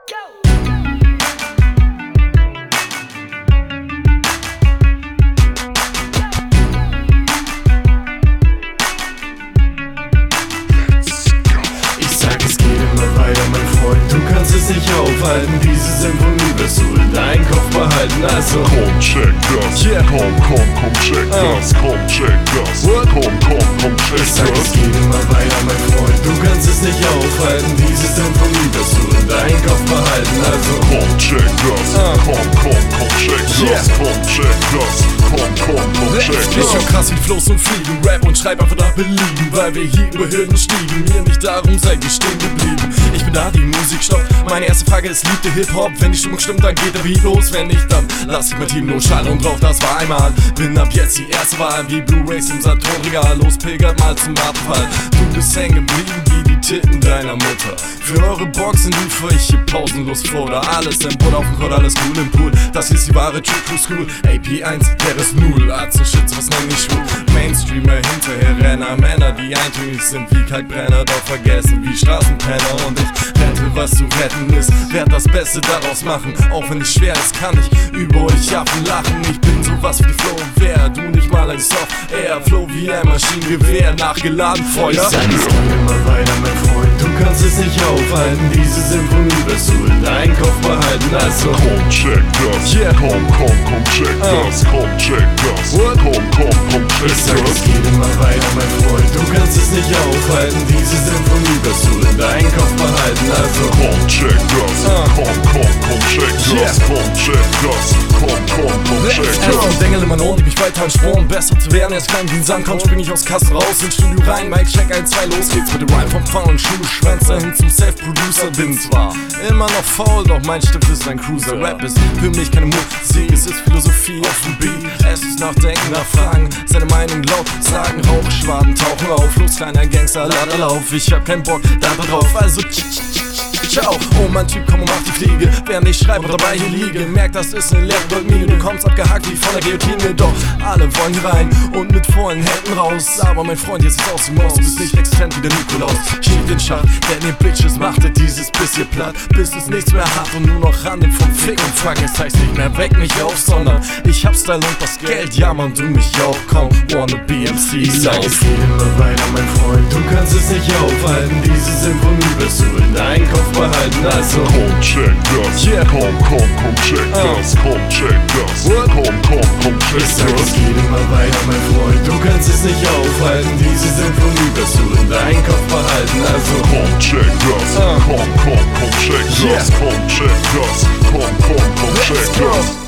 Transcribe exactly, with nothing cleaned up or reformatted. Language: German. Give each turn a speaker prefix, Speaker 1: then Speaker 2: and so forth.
Speaker 1: Es nicht aufhalten, diese Symphonie wirst du in deinen Kopf behalten, also
Speaker 2: komm, check das, yeah. komm, komm, komm, check uh. das, komm, check das, What? komm, komm, komm, check
Speaker 1: ich sag,
Speaker 2: das.
Speaker 1: Es geht immer weiter, mein Freund, du kannst es nicht aufhalten, diese Symphonie wirst du in deinen Kopf behalten, also
Speaker 2: komm, check das, uh. komm, komm, komm, check yeah. das, komm, check das, komm, komm, komm, check das.
Speaker 1: Ich hör krass wie Flows und Fliegen, Rap und schreib einfach nach Belieben, weil wir hier über Hürden stiegen, mir nicht darum seid ihr stehen geblieben. Ich bin da, die Musik stoppt. Meine erste Frage ist, liebt ihr Hip-Hop? Wenn die Stimmung stimmt, dann geht der Beat los. Wenn nicht, dann lass ich mein Team los. Schall und Rauch, das war einmal. Bin ab jetzt die erste Wahl, wie Blu-Rays im Saturn-Regal. Los, pilgert mal zum Abfall. Du bist hängen geblieben wie die Titten deiner Mutter. Für eure Boxen liefere ich hier pausenlos vor. Da alles im Boot auf dem Code, alles cool im Pool. Das hier ist die wahre True Crew School. A P eins, der ist null. Arzt Shit, was nenn ich schwul. Mainstreamer, Hinterherrenner, Männer, die eintönig sind wie Kalkbrenner, doch vergessen wie Straßenpenner. Und ich rette, was zu retten ist, werd das Beste daraus machen. Auch wenn es schwer ist, kann ich über euch Affen lachen. Ich bin sowas wie Flow, wer du nicht mal ein Soft, eher Flow wie ein Maschinengewehr, nachgeladen Feuer. Ich sag, es geht immer weiter, mein Freund, du kannst es nicht aufhalten. Diese Symphonie wirst du in deinen Kopf behalten, also
Speaker 2: komm, check das, yeah. komm, komm, komm, check uh. das, komm, check das, What? komm, komm, komm, check
Speaker 1: ich sag,
Speaker 2: das.
Speaker 1: Es geht immer weiter, mein Freund, du kannst es nicht aufhalten. Diese Symphonie wirst du in deinen Kopf behalten, also
Speaker 2: komm, check das, uh. komm, komm, komm, check das, yeah. komm, check das, komm, komm, komm, check das.
Speaker 1: Ich Dengel in meinen Ohren, die mich weiter anspornen, besser zu werden. Jetzt klein wie ein Sand, komm, spring ich aus Kasten raus, ins Studio rein, Mic check, eins, zwei, los geht's mit dem Rhyme vom faulen Schuhschwänzer hin zum Self-Producer. Bin zwar immer noch faul, doch mein Stift ist ein Cruiser. Rap ist für mich keine Musik, es ist Philosophie auf dem Beat. Es ist Nachdenken, nachfragen, seine Meinung laut sagen, Rauchschwaden tauchen auf. Los, kleiner Gangster, lad lauf, ich hab keinen Bock da drauf, also ciao. Oh mein Typ, komm und mach die Fliege, während ich schreibe und dabei hier liege. Merk, das ist eine leere Goldmine, du kommst abgehakt wie von der Guillotine. Doch alle wollen hier rein und mit vollen Händen raus. Aber mein Freund, jetzt ist aus dem Maus, du bist nicht existent wie der Nikolaus. Schieb den Schacht, denn ihr Bitches machtet dieses Biss hier platt, bis es nichts mehr hat und nur noch handelt vom Fick und Fuck. Es heißt nicht mehr weck mich auf, sondern ich hab Style und das Geld, ja man, du mich auch, komm, wanna be M C. Ich sag, es geht immer weiter, mein Freund, du kannst es nicht aufhalten. Diese Symphonie wirst du in deinen Kopf behalten, also
Speaker 2: komm, check das, yeah. komm, komm, komm, check uh. das, komm, check das, What? komm, komm, komm, check
Speaker 1: ich sag,
Speaker 2: das.
Speaker 1: Es geht immer weiter, mein Freund, du kannst es nicht aufhalten. Diese Symphonie wirst du in deinen Kopf behalten, also
Speaker 2: komm, check das, uh. komm, komm, komm, check das, yeah. komm, check das, komm, komm, komm, check das.